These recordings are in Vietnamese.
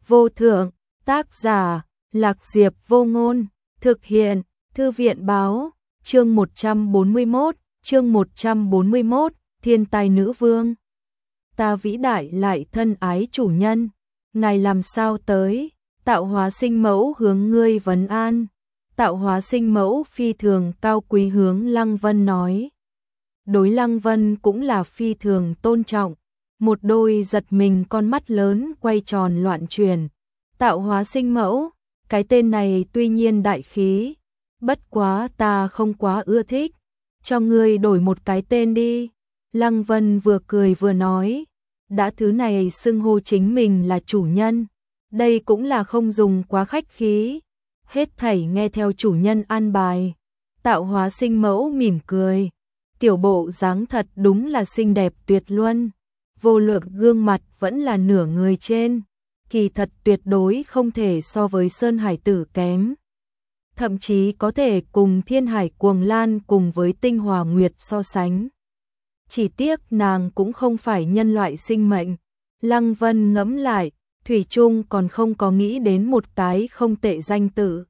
vô thượng, tác giả, Lạc Diệp Vô Ngôn, thực hiện, Thư viện báo, chương 141, Thiên tài nữ vương. Ta vĩ đại lại thân ái chủ nhân, ngài làm sao tới, tạo hóa sinh mẫu hướng ngươi vấn an. Tạo hóa sinh mẫu phi thường cao quý hướng Lăng Vân nói. Đối Lăng Vân cũng là phi thường tôn trọng, một đôi giật mình con mắt lớn quay tròn loạn chuyển. Tạo hóa sinh mẫu, cái tên này tuy nhiên đại khí, bất quá ta không quá ưa thích, cho ngươi đổi một cái tên đi. Lăng Vân vừa cười vừa nói, đã thứ này xưng hô chính mình là chủ nhân, đây cũng là không dùng quá khách khí, hết thảy nghe theo chủ nhân an bài. Tạo hóa sinh mẫu mỉm cười, tiểu bộ dáng thật đúng là xinh đẹp tuyệt luân, vô lượng gương mặt vẫn là nửa người trên, kỳ thật tuyệt đối không thể so với Sơn Hải Tử kém. Thậm chí có thể cùng Thiên Hải Cuồng Lan cùng với Tinh Hòa Nguyệt so sánh. Chỉ tiếc nàng cũng không phải nhân loại sinh mệnh. Lăng Vân ngẫm lại, thủy chung còn không có nghĩ đến một cái không tệ danh tự.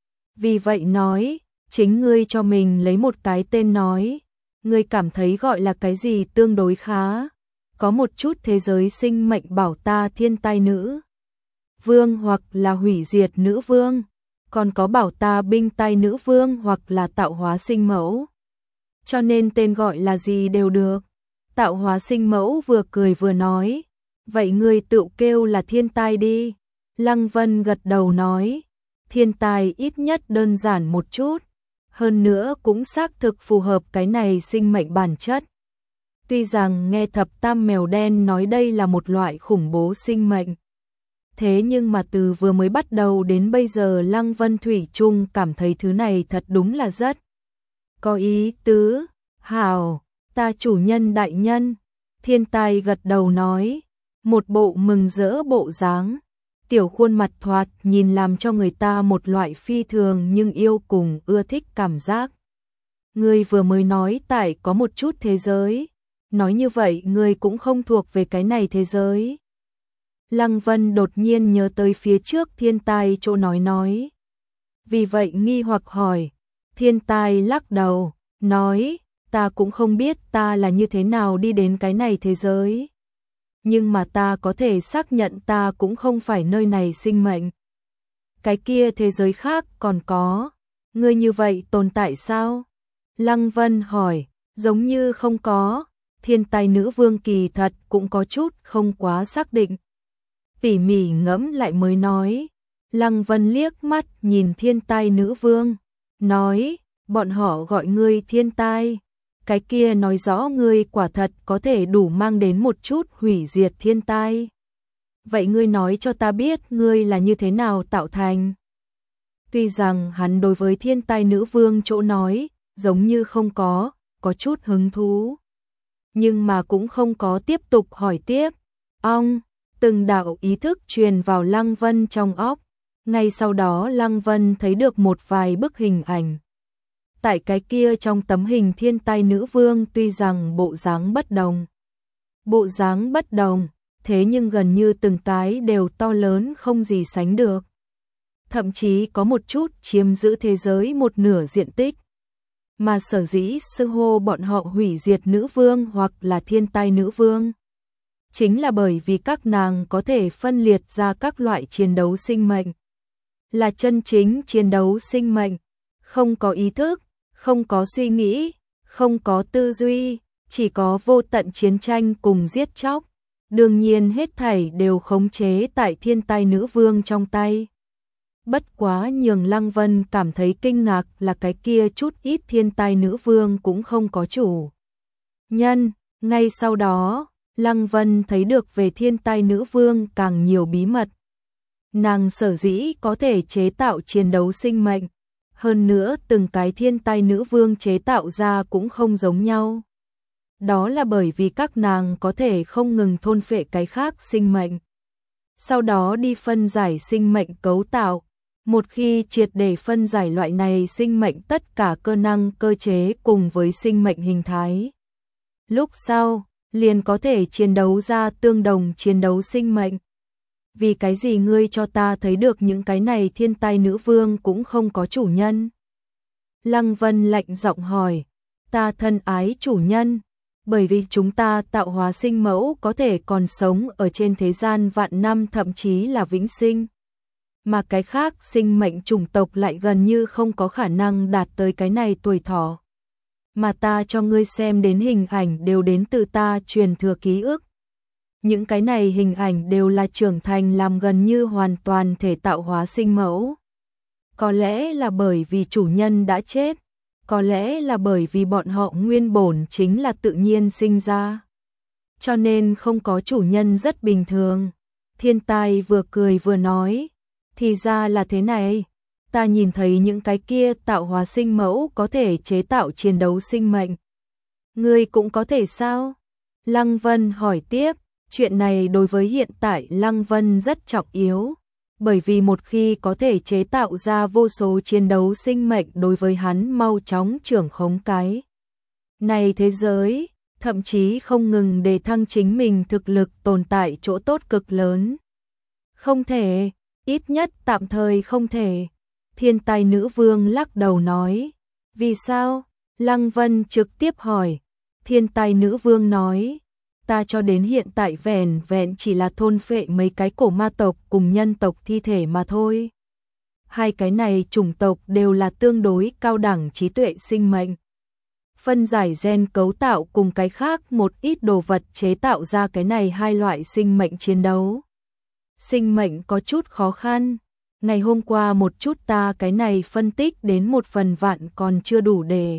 Vì vậy nói, chính ngươi cho mình lấy một cái tên nói, ngươi cảm thấy gọi là cái gì tương đối khá. Có một chút thế giới sinh mệnh bảo ta thiên tai nữ vương hoặc là hủy diệt nữ vương, còn có bảo ta binh tai nữ vương hoặc là tạo hóa sinh mẫu. Cho nên tên gọi là gì đều được. Tạo hóa sinh mẫu vừa cười vừa nói, vậy ngươi tự kêu là thiên tai đi. Lăng Vân gật đầu nói, thiên tai ít nhất đơn giản một chút, hơn nữa cũng xác thực phù hợp cái này sinh mệnh bản chất. Tuy rằng nghe thập tam mèo đen nói đây là một loại khủng bố sinh mệnh, thế nhưng mà từ vừa mới bắt đầu đến bây giờ Lăng Vân thủy chung cảm thấy thứ này thật đúng là rất có ý tứ. Hảo, ta chủ nhân đại nhân. Thiên tai gật đầu nói, một bộ mừng rỡ bộ dáng, tiểu khuôn mặt thoạt nhìn làm cho người ta một loại phi thường nhưng yêu cùng ưa thích cảm giác. Ngươi vừa mới nói tại có một chút thế giới, nói như vậy ngươi cũng không thuộc về cái này thế giới. Lăng Vân đột nhiên nhớ tới phía trước thiên tai chỗ nói. Vì vậy nghi hoặc hỏi, thiên tai lắc đầu, nói, ta cũng không biết ta là như thế nào đi đến cái này thế giới. Nhưng mà ta có thể xác nhận ta cũng không phải nơi này sinh mệnh. Cái kia thế giới khác còn có, ngươi như vậy tồn tại sao? Lăng Vân hỏi, giống như không có. Thiên tai nữ vương kỳ thật cũng có chút không quá xác định. Tỉ mỉ ngẫm lại mới nói. Lăng Vân liếc mắt nhìn thiên tai nữ vương, nói, bọn họ gọi ngươi thiên tai, cái kia nói rõ ngươi quả thật có thể đủ mang đến một chút hủy diệt thiên tai. Vậy ngươi nói cho ta biết ngươi là như thế nào tạo thành. Tuy rằng hắn đối với thiên tai nữ vương chỗ nói, giống như không có chút hứng thú. Nhưng mà cũng không có tiếp tục hỏi tiếp. Từng đạo ý thức truyền vào Lăng Vân trong óc. Ngay sau đó Lăng Vân thấy được một vài bức hình ảnh. Tại cái kia trong tấm hình thiên tai nữ vương tuy rằng bộ dáng bất đồng, thế nhưng gần như từng cái đều to lớn không gì sánh được. Thậm chí có một chút chiếm giữ thế giới một nửa diện tích. Mà sở dĩ xưng hô bọn họ hủy diệt nữ vương hoặc là thiên tai nữ vương, chính là bởi vì các nàng có thể phân liệt ra các loại chiến đấu sinh mệnh. Là chân chính chiến đấu sinh mệnh, không có ý thức, không có suy nghĩ, không có tư duy, chỉ có vô tận chiến tranh cùng giết chóc. Đương nhiên hết thảy đều khống chế tại thiên tai nữ vương trong tay. Bất quá nhường Lăng Vân cảm thấy kinh ngạc là cái kia chút ít thiên tai nữ vương cũng không có chủ nhân. Ngay sau đó, Lăng Vân thấy được về thiên tai nữ vương càng nhiều bí mật. Nàng sở dĩ có thể chế tạo chiến đấu sinh mệnh, hơn nữa từng cái thiên tai nữ vương chế tạo ra cũng không giống nhau. Đó là bởi vì các nàng có thể không ngừng thôn phệ cái khác sinh mệnh, sau đó đi phân giải sinh mệnh cấu tạo. Một khi triệt để phân giải loại này sinh mệnh tất cả cơ năng cơ chế cùng với sinh mệnh hình thái, lúc sau liền có thể chiến đấu ra tương đồng chiến đấu sinh mệnh. vì cái gì ngươi cho ta thấy được những cái này thiên tai nữ vương cũng không có chủ nhân? Lăng Vân lạnh giọng hỏi, ta thân ái chủ nhân, bởi vì chúng ta tạo hóa sinh mẫu có thể còn sống ở trên thế gian vạn năm thậm chí là vĩnh sinh. Mà cái khác sinh mệnh chủng tộc lại gần như không có khả năng đạt tới cái này tuổi thọ. Mà ta cho ngươi xem đến hình ảnh đều đến từ ta truyền thừa ký ức. Những cái này hình ảnh đều là trưởng thành làm gần như hoàn toàn thể tạo hóa sinh mẫu. Có lẽ là bởi vì chủ nhân đã chết, có lẽ là bởi vì bọn họ nguyên bổn chính là tự nhiên sinh ra. Cho nên không có chủ nhân rất bình thường. Thiên tai vừa cười vừa nói, thì ra là thế này, ta nhìn thấy những cái kia tạo hóa sinh mẫu có thể chế tạo chiến đấu sinh mệnh. Ngươi cũng có thể sao? Lăng Vân hỏi tiếp, chuyện này đối với hiện tại Lăng Vân rất trọng yếu, bởi vì một khi có thể chế tạo ra vô số chiến đấu sinh mệnh đối với hắn mau chóng trưởng khống cái này thế giới, thậm chí không ngừng để thăng chính mình thực lực tồn tại chỗ tốt cực lớn. Không thể, ít nhất tạm thời không thể. Thiên tai nữ vương lắc đầu nói. Vì sao? Lăng Vân trực tiếp hỏi. Thiên tai nữ vương nói, ta cho đến hiện tại vẻn vẹn chỉ là thôn phệ mấy cái cổ ma tộc cùng nhân tộc thi thể mà thôi. Hai cái này chủng tộc đều là tương đối cao đẳng trí tuệ sinh mệnh. Phân giải gen cấu tạo cùng cái khác một ít đồ vật chế tạo ra cái này hai loại sinh mệnh chiến đấu. Sinh mệnh có chút khó khăn. Ngày hôm qua một chút ta cái này phân tích đến 1/1000 còn chưa đủ để.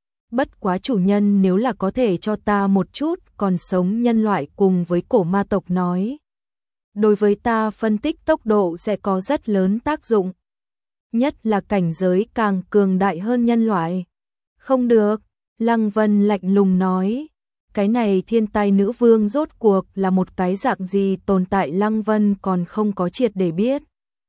Bất quá chủ nhân nếu là có thể cho ta một chút còn sống nhân loại cùng với cổ ma tộc nói. Đối với ta phân tích tốc độ sẽ có rất lớn tác dụng. Nhất là cảnh giới càng cường đại hơn nhân loại. Không được, Lăng Vân lạnh lùng nói. Cái này thiên tai nữ vương rốt cuộc là một cái dạng gì tồn tại Lăng Vân còn không có triệt để biết.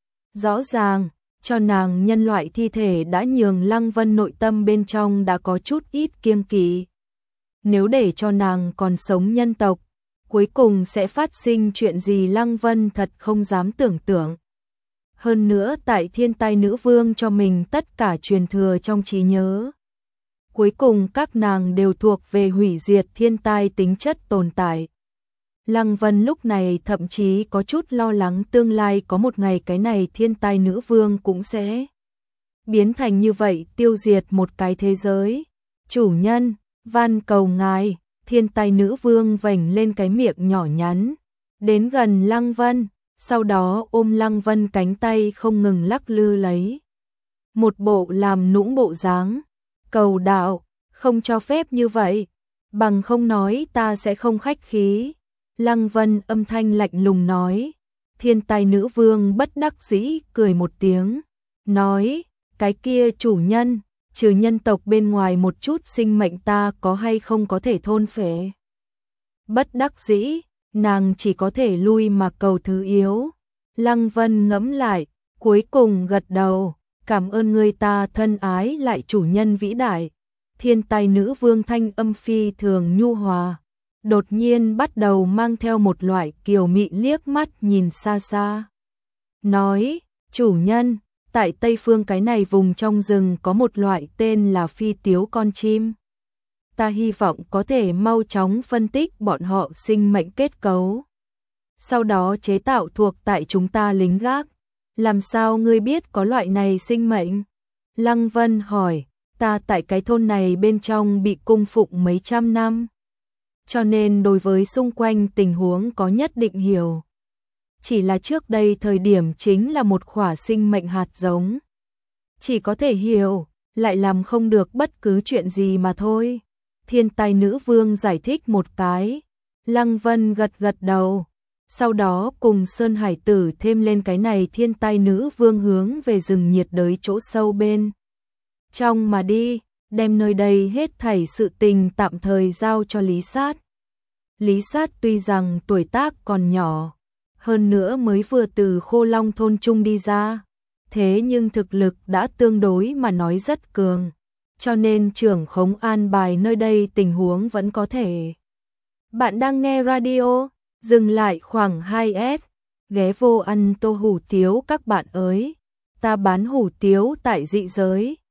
Rõ ràng, cho nàng nhân loại thi thể đã nhường Lăng Vân nội tâm bên trong đã có chút ít kiêng kỵ. Nếu để cho nàng còn sống nhân tộc, cuối cùng sẽ phát sinh chuyện gì Lăng Vân thật không dám tưởng tượng. Hơn nữa tại thiên tai nữ vương cho mình tất cả truyền thừa trong trí nhớ. Cuối cùng các nàng đều thuộc về hủy diệt thiên tai tính chất tồn tại. Lăng Vân lúc này thậm chí có chút lo lắng tương lai có một ngày cái này thiên tai nữ vương cũng sẽ biến thành như vậy tiêu diệt một cái thế giới. Chủ nhân, van cầu ngài, thiên tai nữ vương vểnh lên cái miệng nhỏ nhắn, đến gần Lăng Vân, sau đó ôm Lăng Vân cánh tay không ngừng lắc lư lấy. Một bộ làm nũng bộ dáng, cầu đạo, không cho phép như vậy, bằng không nói ta sẽ không khách khí. Lăng Vân âm thanh lạnh lùng nói. Thiên tai nữ vương bất đắc dĩ cười một tiếng, nói, cái kia chủ nhân, trừ nhân tộc bên ngoài một chút sinh mệnh ta có hay không có thể thôn phệ. Bất đắc dĩ, nàng chỉ có thể lui mà cầu thứ yếu. Lăng Vân ngẫm lại, cuối cùng gật đầu, cảm ơn người ta thân ái lại chủ nhân vĩ đại. Thiên tai nữ vương thanh âm phi thường nhu hòa, đột nhiên bắt đầu mang theo một loại kiều mị liếc mắt nhìn xa xa. Nói, chủ nhân, tại Tây Phương cái này vùng trong rừng có một loại tên là phi tiếu con chim. Ta hy vọng có thể mau chóng phân tích bọn họ sinh mệnh kết cấu. Sau đó chế tạo thuộc tại chúng ta lính gác. Làm sao ngươi biết có loại này sinh mệnh? Lăng Vân hỏi, ta tại cái thôn này bên trong bị cung phụng mấy trăm năm. Cho nên đối với xung quanh tình huống có nhất định hiểu. Chỉ là trước đây thời điểm chính là một khỏa sinh mệnh hạt giống. Chỉ có thể hiểu, lại làm không được bất cứ chuyện gì mà thôi. Thiên tai nữ vương giải thích một cái. Lăng Vân gật gật đầu. Sau đó cùng Sơn Hải Tử thêm lên cái này thiên tai nữ vương hướng về rừng nhiệt đới chỗ sâu bên trong mà đi, đem nơi đây hết thảy sự tình tạm thời giao cho Lý Sát. Lý Sát tuy rằng tuổi tác còn nhỏ, hơn nữa mới vừa từ Khô Long thôn trung đi ra, thế nhưng thực lực đã tương đối mà nói rất cường, cho nên trưởng khống an bài nơi đây tình huống vẫn có thể. Bạn đang nghe radio, dừng lại khoảng 2S, ghé vô ăn tô hủ tiếu các bạn ơi. Ta bán hủ tiếu tại dị giới.